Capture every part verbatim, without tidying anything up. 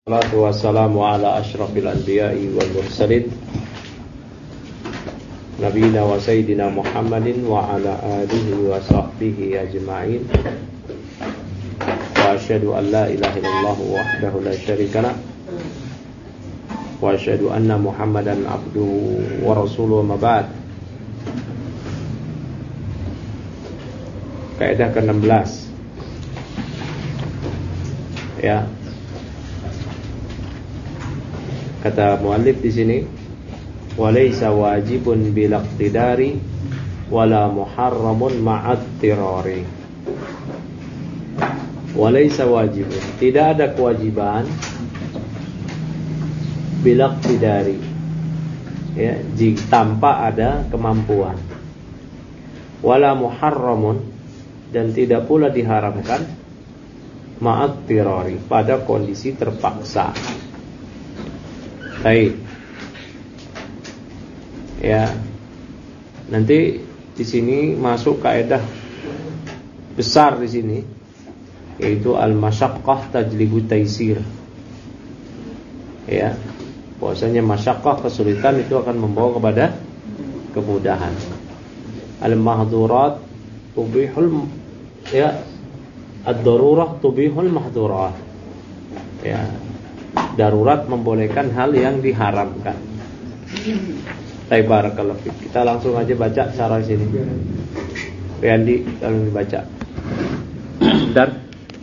Wassalatu wassalamu ala asyrafil anbiya'i wal mursalin Nabiyina wa sayyidina Muhammadin wa ala alihi wa sahbihi ajma'in. Wa asyhadu an la ilaha illallah wahdahu la syarika lah wa asyhadu anna Muhammadan abduhu wa rasuluhu ma ba'd. Kaidah ke enam belas. Ya. Kata muallif di sini, walaysa wajibun bil iqtidari wala muharramun ma'at tirari. Walaysa wajibun, tidak ada kewajiban bil iqtidari, ya, jika tanpa ada kemampuan. Wala muharramun, dan tidak pula diharamkan ma'at tirari, pada kondisi terpaksa. Baik. Ya. Nanti di sini masuk kaidah besar di sini, yaitu al-masyaqqah tajlibu taisir. Ya. Bahwasanya masyaqqah, kesulitan itu akan membawa kepada kemudahan. Al-mahdhurat tubihul, ya, ad-darurah tubihul mahdhurat. Ya. Darurat membolehkan hal yang diharamkan. Baik, barakallahu fiik. Kita langsung aja baca cara sini. Riandi, tolong dibaca. Dan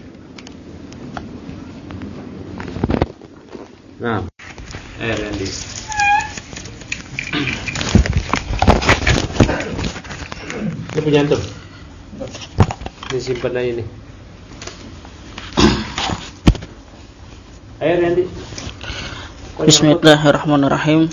Nah, eh Riandi. Ini punya antum. Ini simpan aja nih. Ayo Randy. Bismillahirrahmanirrahim.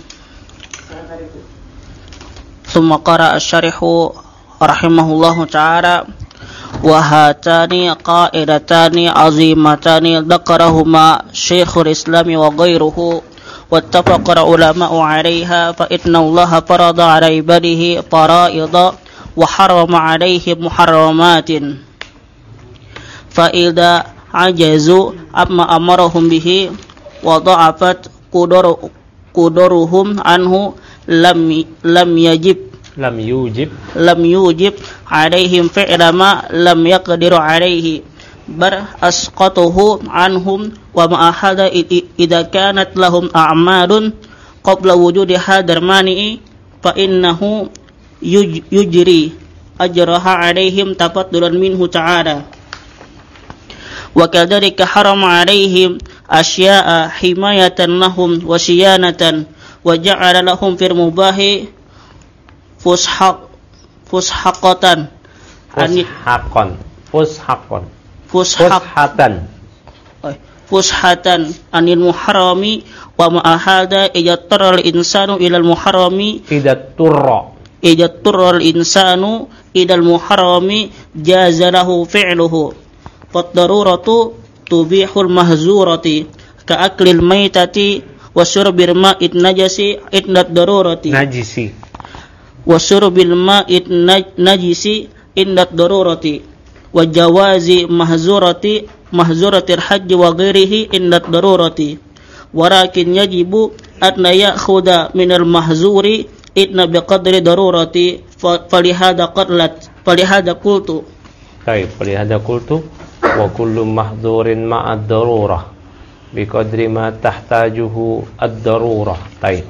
Tsumma qara'a asy-syarih rahimahullahu ta'ala wa hatani qa'idatani 'azimatani dzakarahuma Syekhul Islam wa ghairuhu wattafaqa ulama'u 'alaiha fa inna Allaha farada 'ala ibadihi fara'idha wa harrama 'alaihim muharramatin fa idza ajazu amma amarahum bihi wa dha'afat quduru quduruhum anhu lam lam yajib lam yujib lam yujib alaihim fi'la ma lam yaqdiru alaihi bar asqatuhu anhum wa ma ahada idza kanat lahum a'malun qabla wujudi hadar mani'i fa innahu yujri ajraha alaihim tafaddulan minhu ta'ala. Wa kadzalika harama 'alaihim asya'a himayatan lahum wa siyanatan wa ja'ala lahum fil mubahi fushaq fushaqatan fushaqan fushaqan fushatan fushatan anil muharrami wa ma ahada ijattaral insanu ilal muharrami idatturra ijattaral insanu ilal muharrami jazalahu fi'luhu Fad-daruratu tubihul mahzurati ka'aklil maitati wa syurbil ma'id najisi idnat darurati najisi wa syurbil ma'id najisi idnat darurati wa jawazi mahzurati mahzuratil hajj wa ghairihi idnat darurati walakin yajibu an ya'khudha minal mahzuri idna biqadri darurati falihada qadlat falihada qultu baik falihada qultu wa kullu mahdhurin ma'ad darurah biqadri ma tahtajuhu ad-darurah. Baik.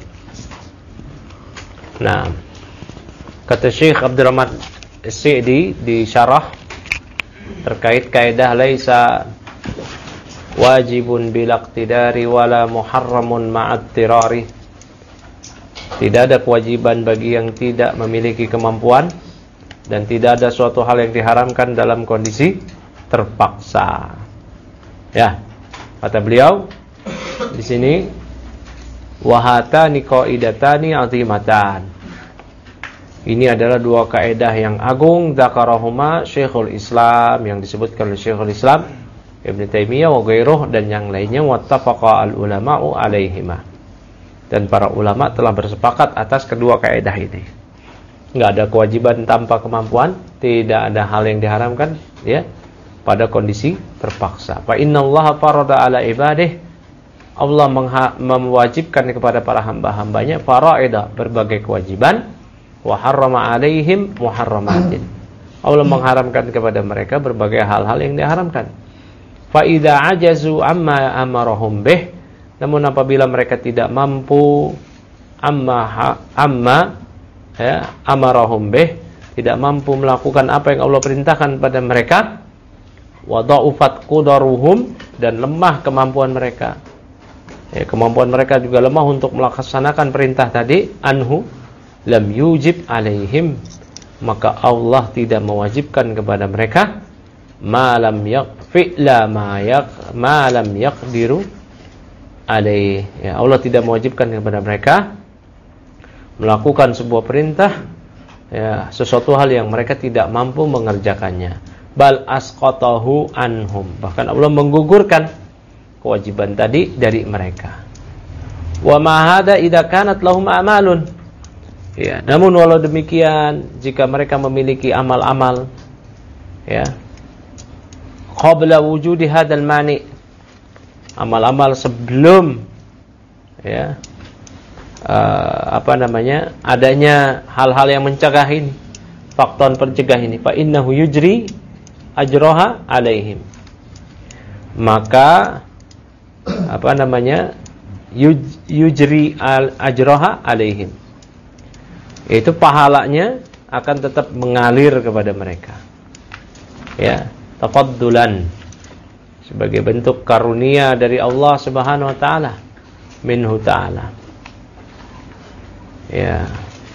Nah, kata Syekh Abdurrahman As-Sa'di di syarah terkait kaidah laisa wajibun bil iqtidari wala muharramun ma'at tirari. Tidak ada kewajiban bagi yang tidak memiliki kemampuan dan tidak ada suatu hal yang diharamkan dalam kondisi terpaksa. Ya, kata beliau di sini wahatani qaidatani azimatan. Ini adalah dua kaidah yang agung dzakarahuma Syekhul Islam, yang disebutkan oleh Syekhul Islam Ibnu Taimiyah wa ghairuh, dan yang lainnya wattafaqa al ulama'u alaihima. Dan para ulama telah bersepakat atas kedua kaidah ini. Enggak ada kewajiban tanpa kemampuan, tidak ada hal yang diharamkan, ya, pada kondisi terpaksa. Fa innallaha farada ala ibadihi Allah mengha- mewajibkan kepada para hamba-hambanya faraida, berbagai kewajiban, wa harrama alaihim muharramatin. Allah mengharamkan kepada mereka berbagai hal-hal yang diharamkan. Fa idza ajazu amma amarahum bih, namun apabila mereka tidak mampu amma amma ya amarahum bih, tidak mampu melakukan apa yang Allah perintahkan pada mereka, wa dha'ufat qudaruhum, dan lemah kemampuan mereka. Ya, kemampuan mereka juga lemah untuk melaksanakan perintah tadi, anhu lam yujib alaihim, maka Allah tidak mewajibkan kepada mereka ma lam yaqfi la ma yaq ma lam yaqdiru alaih. Ya, Allah tidak mewajibkan kepada mereka melakukan sebuah perintah, ya, sesuatu hal yang mereka tidak mampu mengerjakannya. Bal asqatahu anhum, bahkan Allah menggugurkan kewajiban tadi dari mereka. Wa ma hada idza kanat lahum amalun. Ya, namun walau demikian, jika mereka memiliki amal-amal, ya, qabla wujudi hadzal mani, amal-amal sebelum, ya, uh, apa namanya, adanya hal-hal yang mencegah ini, faktor pencegah ini, fa innahu yujri ajroha alaihim, maka apa namanya, yuj, yujri al ajroha alaihim, yaitu pahalanya akan tetap mengalir kepada mereka, ya, tafaddulan, sebagai bentuk karunia dari Allah Subhanahu wa taala, minhu ta'ala. Ya.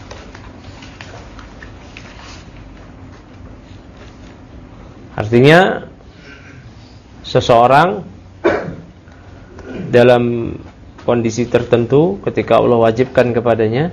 Artinya seseorang dalam kondisi tertentu ketika Allah wajibkan kepadanya,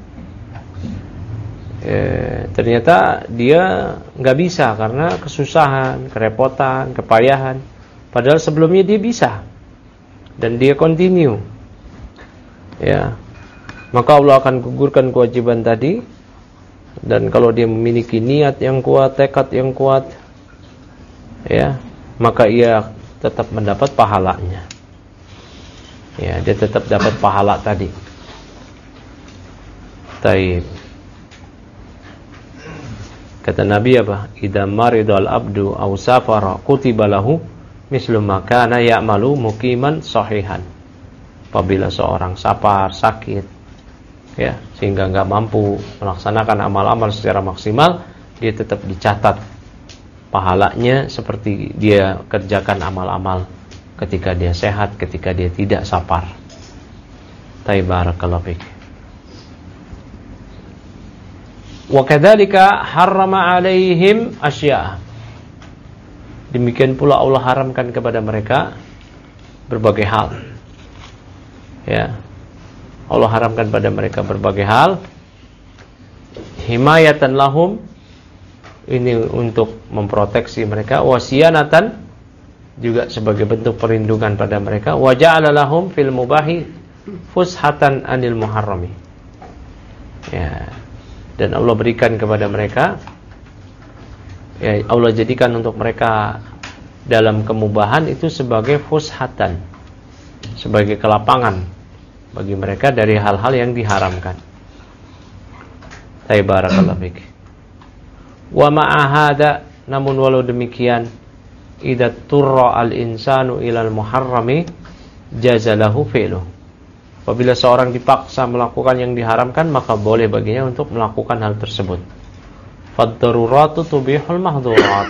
eh, ternyata dia nggak bisa karena kesusahan, kerepotan, kepayahan. Padahal sebelumnya dia bisa dan dia continue, ya, maka Allah akan gugurkan kewajiban tadi. Dan kalau dia memiliki niat yang kuat, tekad yang kuat, ya, maka ia tetap mendapat pahalanya. Ya, dia tetap dapat pahala tadi. Taib. Kata Nabi apa? Idza maridal abdu aw safara kutiba lahu mislu ma kana ya'malu muqiman sahihan. Apabila seorang safar, sakit, ya, sehingga enggak mampu melaksanakan amal-amal secara maksimal, dia tetap dicatat pahalanya seperti dia kerjakan amal-amal ketika dia sehat, ketika dia tidak safar. Barakallahu fik. Wa kadzalika harrama alaihim asya'. Demikian pula Allah haramkan kepada mereka berbagai hal. Ya. Allah haramkan pada mereka berbagai hal. Himayatan lahum, ini untuk memproteksi mereka, wasiyanatan, juga sebagai bentuk perlindungan pada mereka, wa ja'ala lahum fil mubahi fushatan anil muharrami. Ya. Dan Allah berikan kepada mereka, ya, Allah jadikan untuk mereka dalam kemubahan itu sebagai fushatan, sebagai kelapangan bagi mereka dari hal-hal yang diharamkan. Barakallahu fik. Wa ma'a hada, namun walau demikian, idza turra al-insanu ilal muharrami jazalahu fi'luh. Apabila seorang dipaksa melakukan yang diharamkan, maka boleh baginya untuk melakukan hal tersebut. Fad-daruratu tubihul mahdhurat.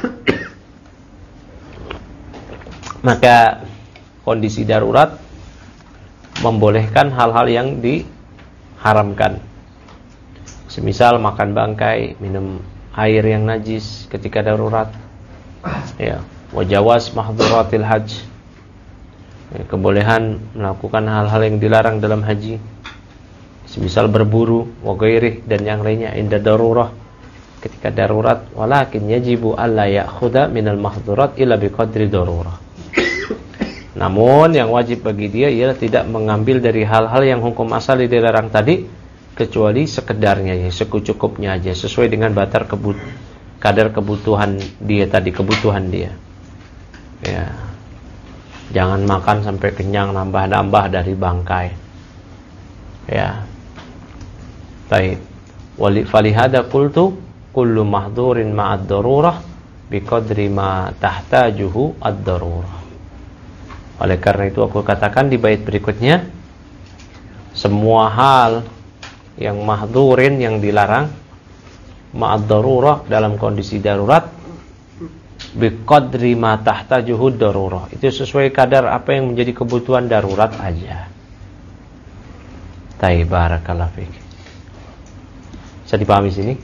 Maka kondisi darurat membolehkan hal-hal yang diharamkan. Semisal makan bangkai, minum air yang najis ketika darurat. Ya, wajawaz mahdhuratil hajj. Ya, kebolehan melakukan hal-hal yang dilarang dalam haji. Semisal berburu, wa ghairih, dan yang lainnya inda darurah, ketika darurat. Walakin yajibu alla ya'khudha minal mahdhurat illa biqadri darurah. Namun yang wajib bagi dia ialah tidak mengambil dari hal-hal yang hukum asal dilarang tadi, kecuali sekedarnya, ya, secukupnya aja, sesuai dengan batar kebut kadar kebutuhan dia tadi, kebutuhan dia. Ya. Jangan makan sampai kenyang, nambah-nambah dari bangkai. Ya. Baik. Wali falihada qultu kullu mahdhurin ma'ad darurah biqadri ma tahtajuhu ad-darurah. Oleh karena itu aku katakan di bait berikutnya, semua hal yang mahdhurin, yang dilarang, ma'ad darurah, dalam kondisi darurat, biqadri ma tahtajuhu darurah, itu sesuai kadar apa yang menjadi kebutuhan darurat aja. Taib, barakallahu fiik. Bisa dipahami sini?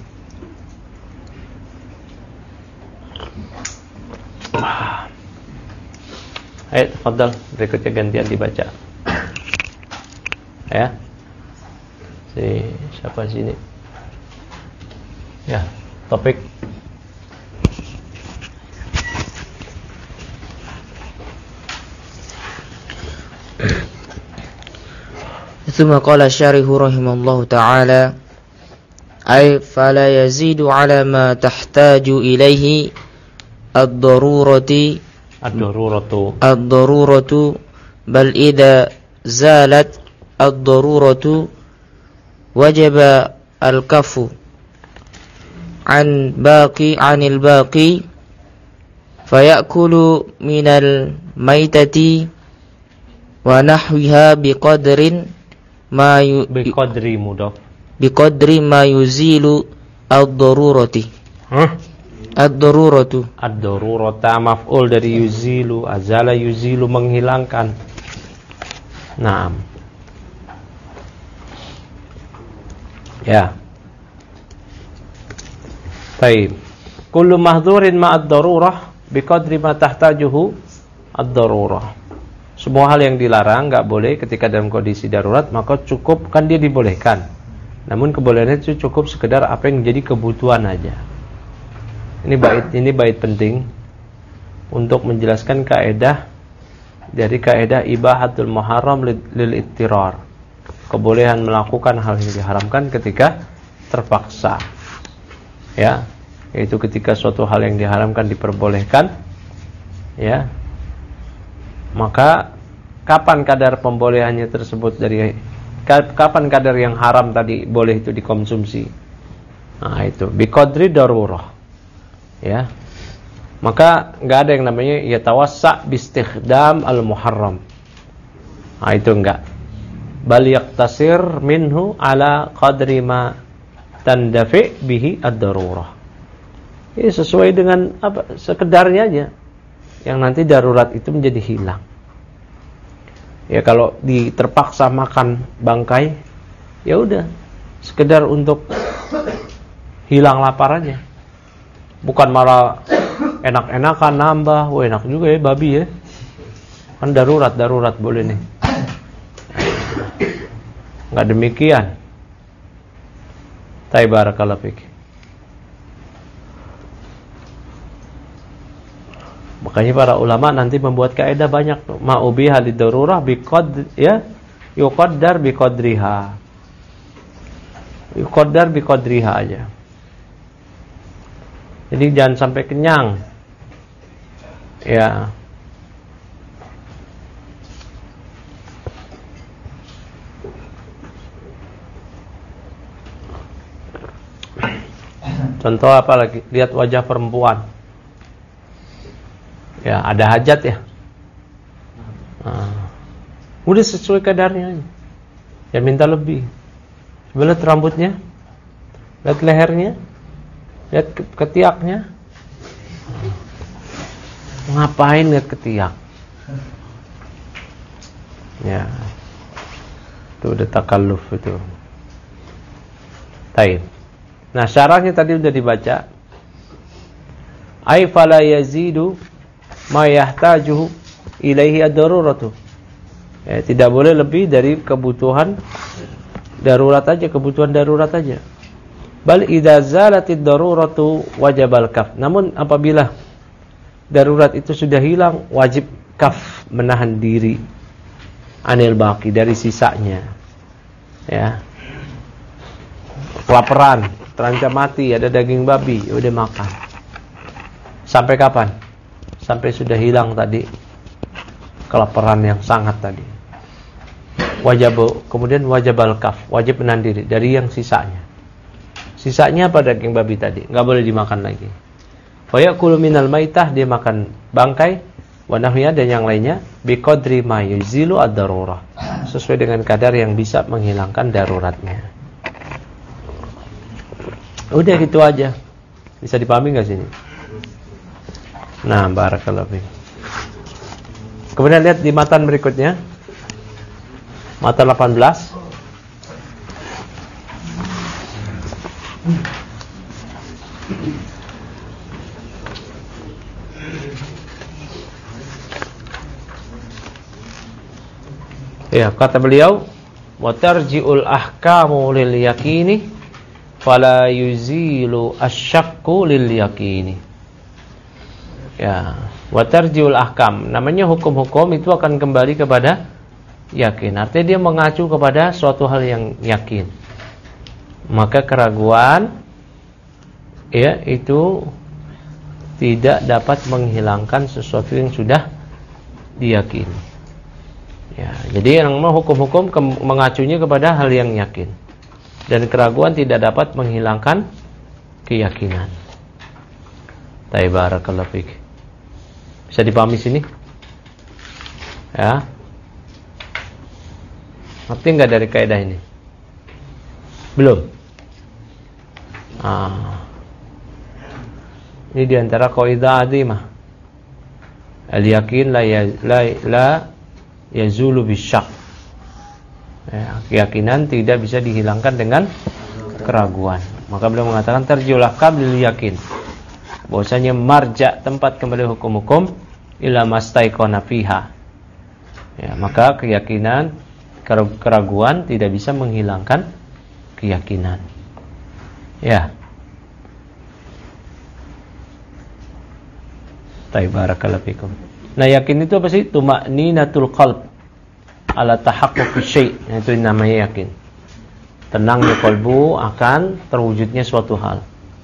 Ayo, tafadhal, berikutnya gantian dibaca. Ya. Si siapa sini? Ya, topik. ثم قال الشارح رحمه الله تعالى أي فلا يزيد على ما تحتاج إليه الضرورة الضرورة الضرورة بل إذا زالت الضرورة وجب الكف عن باقي عن الباقي فيأكل من الميتة ونحوها بقدر ما ي... بقدر مضاف بقدر ما يزيل الضرورة. Hah? Ad-daruratu. Ad-darurata maf'ul dari yuzilu, azala yuzilu, menghilangkan. Naam. Ya. Baik. Kullu mahdhurin ma'ad darurah biqadri ma tahtajuhu ad-darurah. Semua hal yang dilarang enggak boleh ketika dalam kondisi darurat, maka cukup, kan dia dibolehkan. Namun kebolehannya itu cukup sekedar apa yang menjadi kebutuhan aja. Ini bait ini bait penting untuk menjelaskan kaidah dari kaidah ibahatul muharram lil ittirar. Kebolehan melakukan hal yang diharamkan ketika terpaksa. Ya, yaitu ketika suatu hal yang diharamkan diperbolehkan, ya. Maka kapan kadar pembolehannya tersebut, dari kapan kadar yang haram tadi boleh itu dikonsumsi? Nah, itu biqadri darurah. Ya. Maka enggak ada yang namanya yatawassa bistikhdam al-muharram. Nah, itu enggak. Bal yaqtasir minhu ala qadri ma tandafi bihi ad-darurah. Ini sesuai dengan apa, sekedarnya aja. Yang nanti darurat itu menjadi hilang. Ya, kalau di terpaksa makan bangkai, ya udah, sekedar untuk hilang lapar aja. Bukan malah enak-enakan nambah, wah enak juga ya babi ya. Kan darurat, darurat boleh nih. Enggak demikian. Barakallahu fiik. Makanya para ulama nanti membuat kaidah banyak, ma'ubiha lidarurah biqad, ya, yuqaddar biqadriha. Yuqaddar biqadriha aja. Jadi jangan sampai kenyang. Ya. Contoh apa lagi? Lihat wajah perempuan. Ya, ada hajat ya. Nah, udah sesuai kadarnya. Ya minta lebih. Coba lihat rambutnya. Lihat lehernya. Lihat ketiaknya. Ngapain lihat ketiak? Ya. Itu udah takalluf itu. Taib. Nah, syarahnya tadi udah dibaca. Ai fala yazidu ma yahtajuhu ilaihi ad-daruratu. Ya, tidak boleh lebih dari kebutuhan darurat aja, kebutuhan darurat aja. Bal idza zalatid daruratu wajibal kaf. Namun apabila darurat itu sudah hilang, wajib kaf, menahan diri anil baqi, dari sisanya. Ya. Kelaparan, terancam mati, ada daging babi, ya udah makan. Sampai kapan? Sampai sudah hilang tadi kelaparan yang sangat tadi. Wajib, kemudian wajib al-kaf, wajib menahan diri dari yang sisanya. Sisanya apa daging babi tadi, enggak boleh dimakan lagi. Wa yaqulu minal maitah, dia makan bangkai, wa nahwiha dan yang lainnya, biqadri ma yuzilu ad-darurah, sesuai dengan kadar yang bisa menghilangkan daruratnya. Udah gitu aja. Bisa dipahami enggak sini? Nah, barakallahu fiik. Kemudian lihat di matan berikutnya. Matan delapan belas. Ya, kata beliau, wa tarji'ul ahkamu lil yaqini fala yuzilu asyaqqu lil yaqini. Ya, wa tarji'ul ahkam, namanya hukum-hukum itu akan kembali kepada yakin. Artinya dia mengacu kepada suatu hal yang yakin. Maka keraguan ya itu tidak dapat menghilangkan sesuatu yang sudah diyakini. Ya, jadi yang mau hukum-hukum ke- mengacunya kepada hal yang yakin. Dan keraguan tidak dapat menghilangkan keyakinan. Barakallahu fiik. Bisa dipahami sini? Ya. Ngerti enggak dari kaidah ini? Belum? Ah. Ini diantara kaidah azimah. Al-yakin la ya, la, la yazulu bisyak. Ya, keyakinan tidak bisa dihilangkan dengan keraguan. Maka beliau mengatakan tarji'ul ahkam lil yakin. Bahwasanya marja, tempat kembali hukum-hukum, ila mastaiqona fiha. Ya, maka keyakinan, keraguan tidak bisa menghilangkan keyakinan. Ya. Baik, barakallahu fikum. Nah, yakin itu apa sih? Tuma'ninatul qalb ala tahaqquqi syai'. Itu namanya yakin. Tenangnya kalbu akan terwujudnya suatu hal.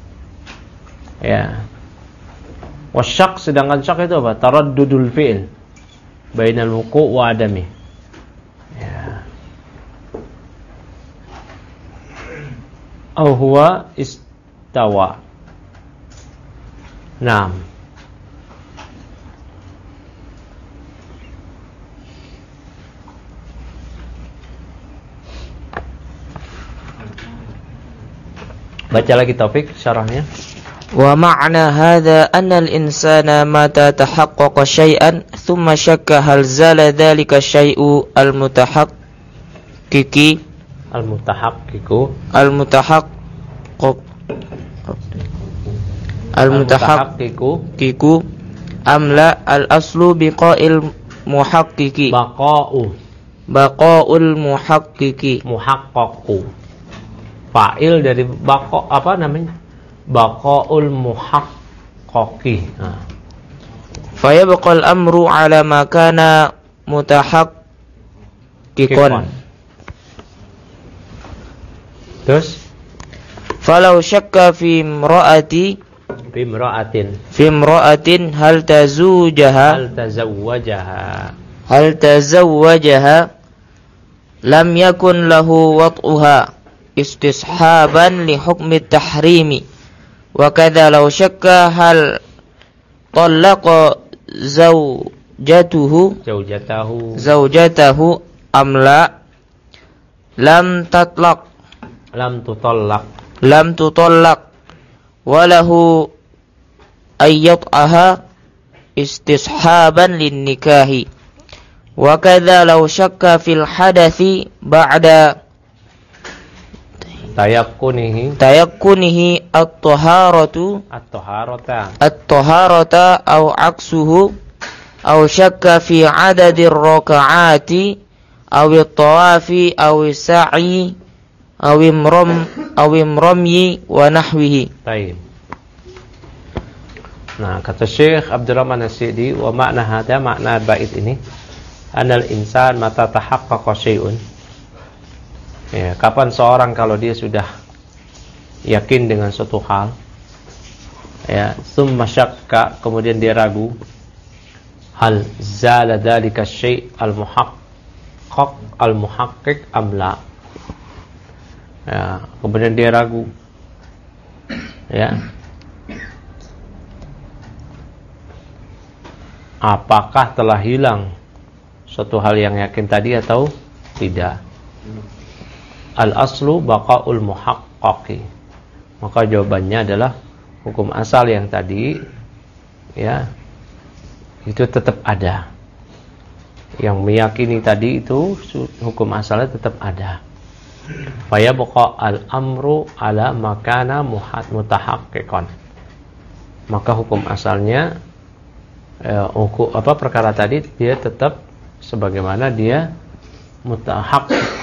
Ya. Wasyak, sedangkan syak itu apa? Taraddudul fi'il bainal wuqu' wa adami. Ya. Au huwa istawa. Naam. Baca lagi Taufik syarahnya. Wa ma'na hadha anna al-insana mata tahaqqaqa syai'an thumma syakka hal zala dhalika syai'u al-mutahaqqiqi Al-mutahaqqiqu al-mutahaqqiq al-mutahaqqiqu amla al-aslu biqa'il muhaqqiqi baqa'u baqa'ul muhaqqiqi muhaqqaqu. Fa'il dari baqa, apa namanya? Baqa'ul muhaqqaqi. Nah. Fa yabqa al-amru 'ala ma kana mutahaqqiqan. Terus falau syakka fi imra'ati fi imra'atin fi imra'atin hal tazujaha hal tazawwajaha hal tazawwajaha lam yakun lahu wat'uha istishaban li hukmi tahrimi wa kadza law syakka hal talaqa zawjatuhu zaujatahu zawjatahu amla lam tatlaq lam tutallaq lam tutallaq walahu ayyat'aha istishaban lin nikahi wa kadza law syakka fil hadathi ba'da tayakkunihi tayakkunihi at-taharatu at-taharata at-taharata aw aksuhu aw syakka fi adadi ar-raka'ati aw at-tawafi aw as-sa'i aw imram aw imramyi wa nahwihi. Baik. Nah, kata Syekh Abdurrahman As-Sa'di, wa makna hada, makna bait ini, anal insan mata tahaqqaqa syai'un. Ya, kapan seorang kalau dia sudah yakin dengan suatu hal, ya, summa syakka, kemudian dia ragu, hal zala dzalika syai' al-muhaqqaq al-muhaqqiq am la. Ya, kemudian dia ragu. Ya. Apakah telah hilang suatu hal yang yakin tadi atau tidak? Al-aslu baqaul muhaqqaqi. Maka jawabannya adalah hukum asal yang tadi, ya, itu tetap ada. Yang meyakini tadi itu hukum asalnya tetap ada. Fa yabqa al-amru ala makana muhad mutahaqqiqan. Maka hukum asalnya eh, hukum, apa perkara tadi dia tetap sebagaimana dia mutahaqqiq.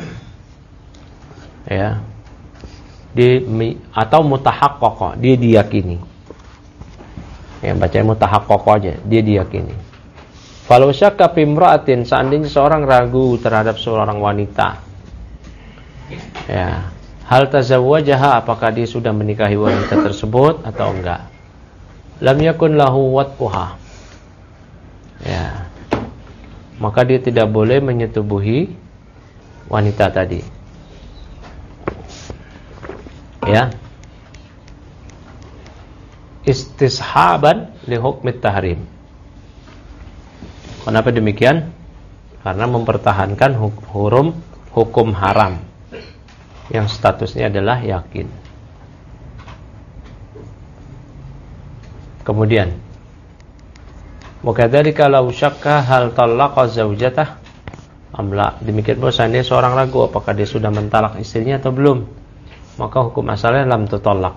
Ya. Di atau mutahaqqaq, dia diyakini. Ya, bacanya mutahaqqaq aja, dia diyakini. Falau syakka fi imra'atin, seandainya seorang ragu terhadap seorang wanita. Ya, hal tazawwajaha, apakah dia sudah menikahi wanita tersebut atau enggak? Lam yakun lahu wat'uha. Ya. Maka dia tidak boleh menyetubuhi wanita tadi. Ya, istishaban li hukmi tahrim. Kenapa demikian? Karena mempertahankan hukum hukum haram yang statusnya adalah yakin. Kemudian, wa kadzalika law syakka hal talaqa zaujatah amla. Demikian pula seandainya seorang ragu apakah dia sudah mentalak istrinya atau belum, maka hukum asalnya lam tutallaq.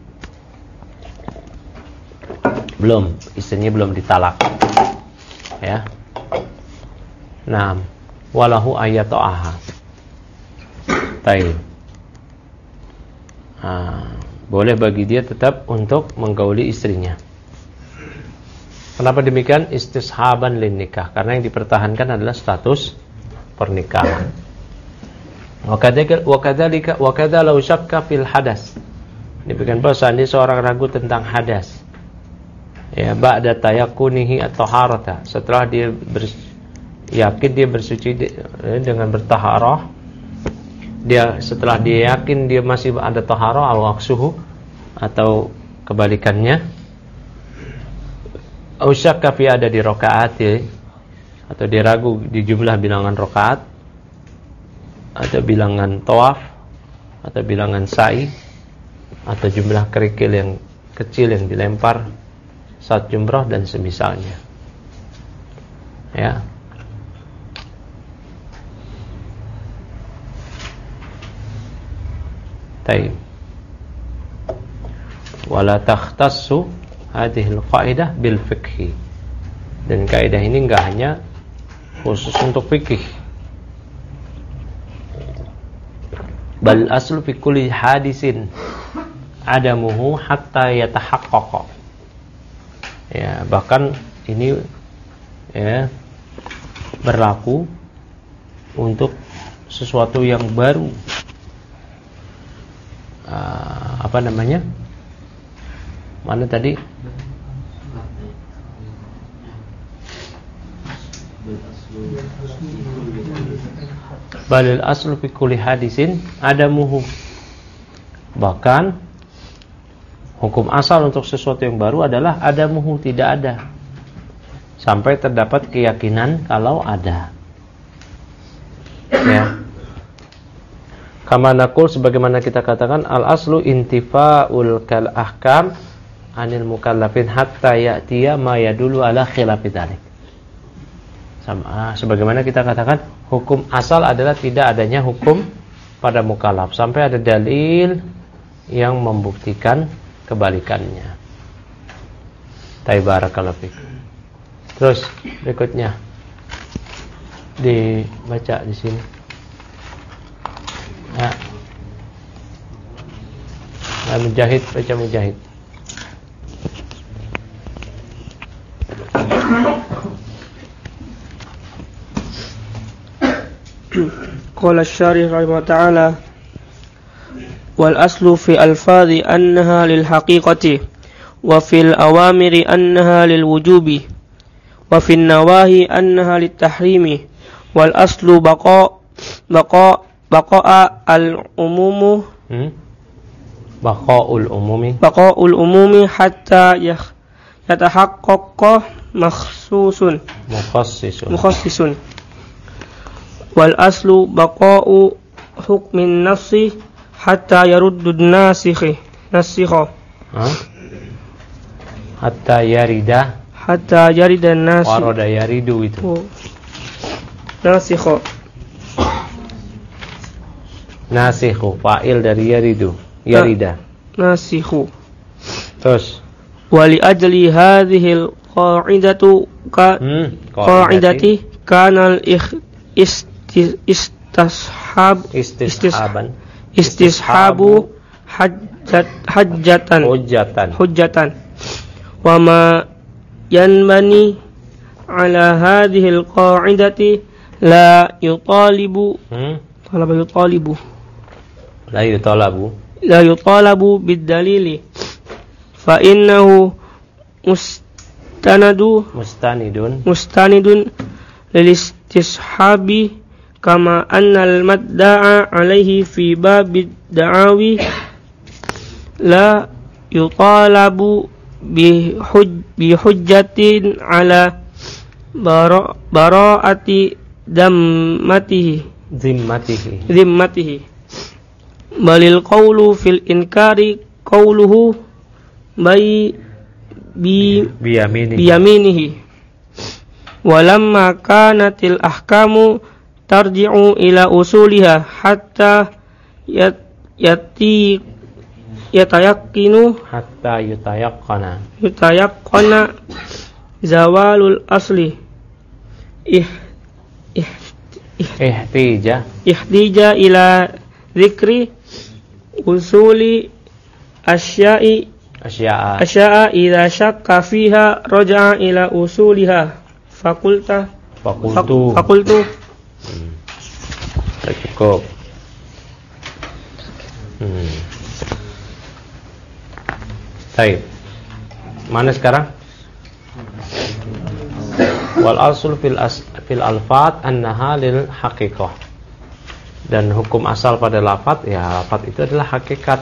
Belum, istrinya belum ditalak. Ya. Naam, walahu ayata'aha. Baik. Nah, boleh bagi dia tetap untuk menggauli istrinya. Kenapa demikian? Istishaban lin nikah, karena yang dipertahankan adalah status pernikahan. Wa kadzalika wa kadzalika wa kadza law syakka fil hadas. Demikian pula seandainya seorang ragu tentang hadas. Ya, ba'da tayakkunihi at-taharata, setelah dia bers, yakin dia bersuci dengan bertaharah, dia setelah dia yakin dia masih ada taharah al-waqsuhu, atau kebalikannya, au syakka fi ada di rakaat, atau dia ragu di jumlah bilangan rakaat, atau bilangan tawaf, atau bilangan sa'i, atau jumlah kerikil yang kecil yang dilempar saat jumrah dan semisalnya. Ya. Taib. Wala takhtassu hadhihi al-qaidah bil fiqhi. Dan kaidah ini enggak hanya khusus untuk fikih. Bal aslu fi kulli hadisin adamuhu hatta yatahaqqaqa. Ya, bahkan ini ya berlaku untuk sesuatu yang baru. Uh, apa namanya? Mana tadi? Balil aslu fi kulli hadisin adamuhu. Bahkan hukum asal untuk sesuatu yang baru adalah adamuhu, tidak ada, sampai terdapat keyakinan kalau ada. Ya. Kama naqul, sebagaimana kita katakan, al aslu intifa'ul kal ahkam anil mukallafin hatta ya'tiya ma yadullu ala khilafi dzalik. Sama, sebagaimana kita katakan, hukum asal adalah tidak adanya hukum pada mukallaf sampai ada dalil yang membuktikan kebalikannya. Barakallahu fiik. Terus berikutnya dibaca di sini. Ya. Nah, Mujahid, baca Mujahid. Qala asy-syarih rahimahullah ta'ala, wal aslu fi alfadhi annaha lil haqiqati wa fil awamiri annaha lil wujubi wa fin nawahi annaha litahrimi wal aslu baqa baqa baqa'a al umumu hmm? Baqaul umumi baqaul umumi hatta yatahaqqaqa makhsusun mukhassisun mukhassisun wal aslu baqa'u hukmin nafsi hatta yaruddu nasikhi nasikha ha? Hatta yarida hatta yarida nasi warada yaridu itu oh. Nasikha nasikhu fa'il dari yaridu yarida nasikhu. Terus Wali ajli hadhil qa'idatu ka hmm, qa'idati kana al isti, istashab istishaban istishabu hajjat hajjatan hujjatan hujjatan wa ma yanbani ala hadhil qa'idati la yutalibu hmm? talaba yutalibu la yutalabu la yutalabu bid dalili fa innahu mustanadu mustanidun mustanidun lil istishabi kama annal madda'a alaihi fi babid da'awi la yutalabu bi huj bi hujjatin ala bara bara'ati dammatihi zimmatihi zimmatihi balil qawlu fil inkari qawluhu bai bi biyaminihi biyaminihi walamma kanatil ahkamu tarji'u ila usuliha hatta yat, yati yatayaqqinu hatta yutayaqqana yutayaqqana zawalul asli ih ih ihtija ihtija ila dzikri usuli asya'i asya'a asya'a idza syakka fiha raja'a ila usuliha fakulta fakultu fakultu hmm. cukup hmm. Baik. Mana sekarang? Wal asl fil as fil alfat annaha lil haqiqah. Dan hukum asal pada lafaz ya lafaz itu adalah hakikat.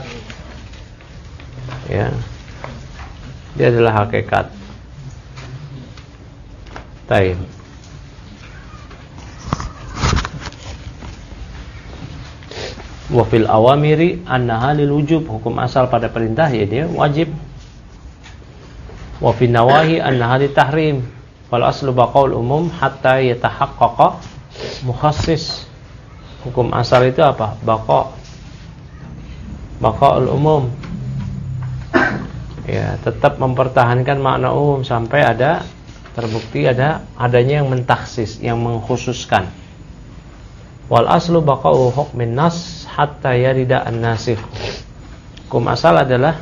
Ya. Dia adalah hakikat. Baik. Wa fil awamiri annaha lil wujub, hukum asal pada perintah ya dia wajib. Wa fil nawahi annaha lit tahrim. Wal aslu baqaul umum hatta yatahaqqaqa mukhassis. Hukum asal itu apa? Baqa. Baqaul umum. Ya, tetap mempertahankan makna umum sampai ada terbukti ada adanya yang mentakhsis, yang mengkhususkan. Wal aslu baqa'u hukmin nas hatta yarida an-nasikh. Hukum asal adalah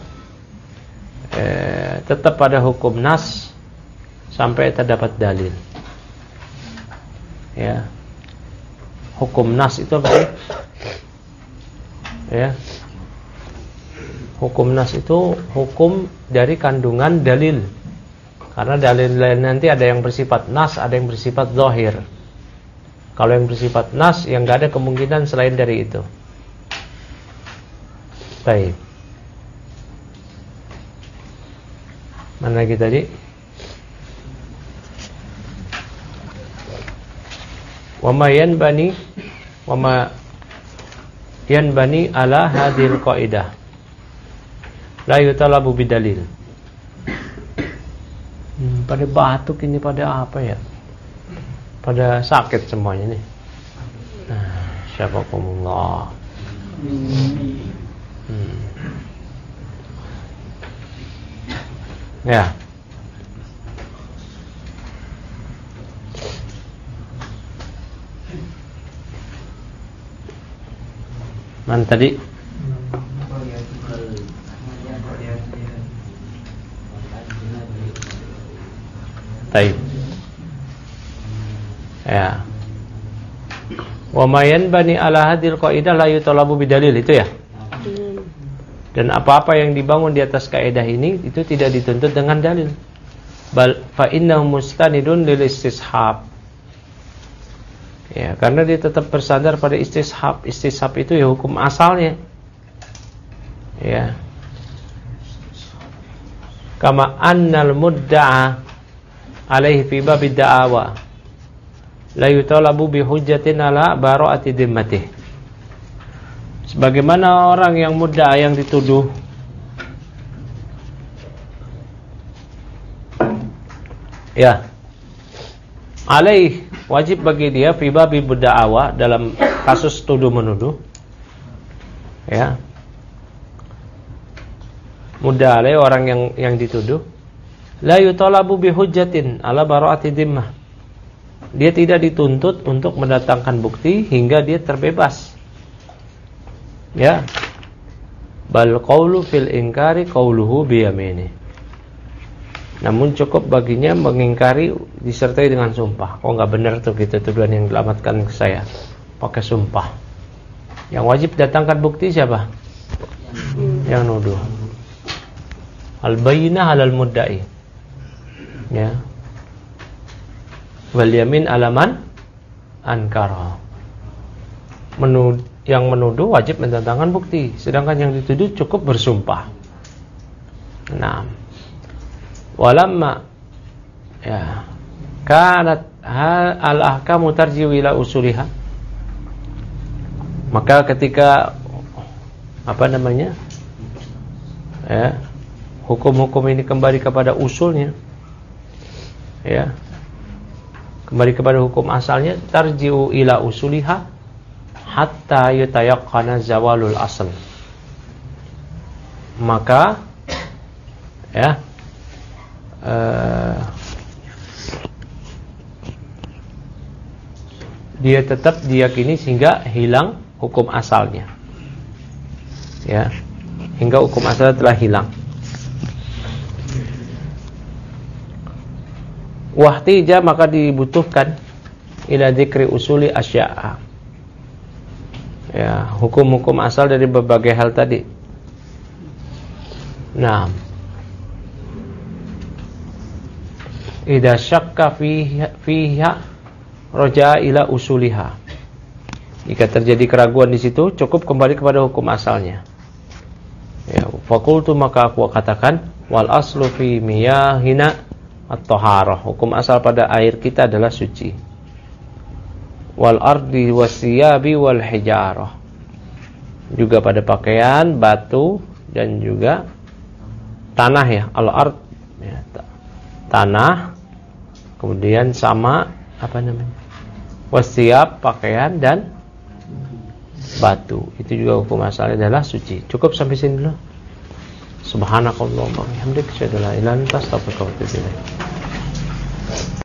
eh, tetap pada hukum nas sampai terdapat dalil. Ya. Hukum nas itu apa sih? Ya. Hukum nas itu hukum dari kandungan dalil. Karena dalil lain nanti ada yang bersifat nas, ada yang bersifat zahir. Kalau yang bersifat nas, yang gak ada kemungkinan selain dari itu. Baik. Mana lagi tadi? Wa ma yanbani wa ma yanbani ala hadhil qaidah la yutalabu bidalil. Hmm, pada batuk ini pada apa ya? Pada sakit semuanya nih. Nah, syafakumullah. Hmm. Ya. Mana tadi? Baik. Ya. Wa ma yanbani ala hadhil qaidah la yutalabu bidalil, itu ya. Dan apa-apa yang dibangun di atas kaidah ini itu tidak dituntut dengan dalil. bal fa innahu mustanidun lil istishab. Ya, karena dia tetap bersandar pada istishab. Istishab itu ya hukum asalnya. Ya. Kama annal mudda'a alaihi fi babid da'awa la yutalabu bi hujjatin ala bara'ati dhimmatih. Sebagaimana orang yang mudda'a, yang dituduh, ya, alaih, wajib bagi dia fi babi da'awa, dalam kasus tuduh menuduh, ya, mudda'a alaih, orang yang yang dituduh, la yutalabu bi hujjatin ala bara'ati dhimmah. Dia tidak dituntut untuk mendatangkan bukti hingga dia terbebas. Ya. Bal qawlu fil inkari qawluhu bi yamini. Namun cukup baginya mengingkari disertai dengan sumpah. Oh, enggak benar tuh gitu tuduhan yang dilamatkan ke saya. Pakai sumpah. Yang wajib datangkan bukti siapa? Yang nuduh. Al-bayyinah 'alal mudda'i. Ya. Wal yamin 'alaman ankara. Menuduh, yang menuduh wajib mendatangkan bukti, sedangkan yang dituduh cukup bersumpah. Nah, walamma ya kanat al-ahkamu tarji'u ila usuliha. Maka ketika apa namanya? Ya, hukum-hukum ini kembali kepada usulnya. Ya. Kembali kepada hukum asalnya, tarji'u ila usuliha hatta yutayaqqana zawalul asl. Maka ya uh, dia tetap diyakini sehingga hilang hukum asalnya. Ya, hingga hukum asal telah hilang. Wahtija, maka dibutuhkan ila dzikri usuli asya'a. Ya, hukum-hukum asal dari berbagai hal tadi. Nah, idza syakka fiha fiha raja'a ila usuliha. Jika terjadi keraguan di situ, cukup kembali kepada hukum asalnya. Ya, faqultu, maka aku katakan, wal aslu fi miyahina at-taharah. Hukum asal pada air kita adalah suci. Wal ardi wasiyabi wal hijarah. Juga pada pakaian, batu, dan juga tanah, ya. Al-ard, ya, tanah. Kemudian sama apa namanya? Wasiyab, pakaian, dan batu. Itu juga hukum asalnya adalah suci. Cukup sampai sini dulu. Subhanakallahumma wa bihamdika, asyhadu an la ilaha illa anta, astaghfiruka wa atubu ilaik.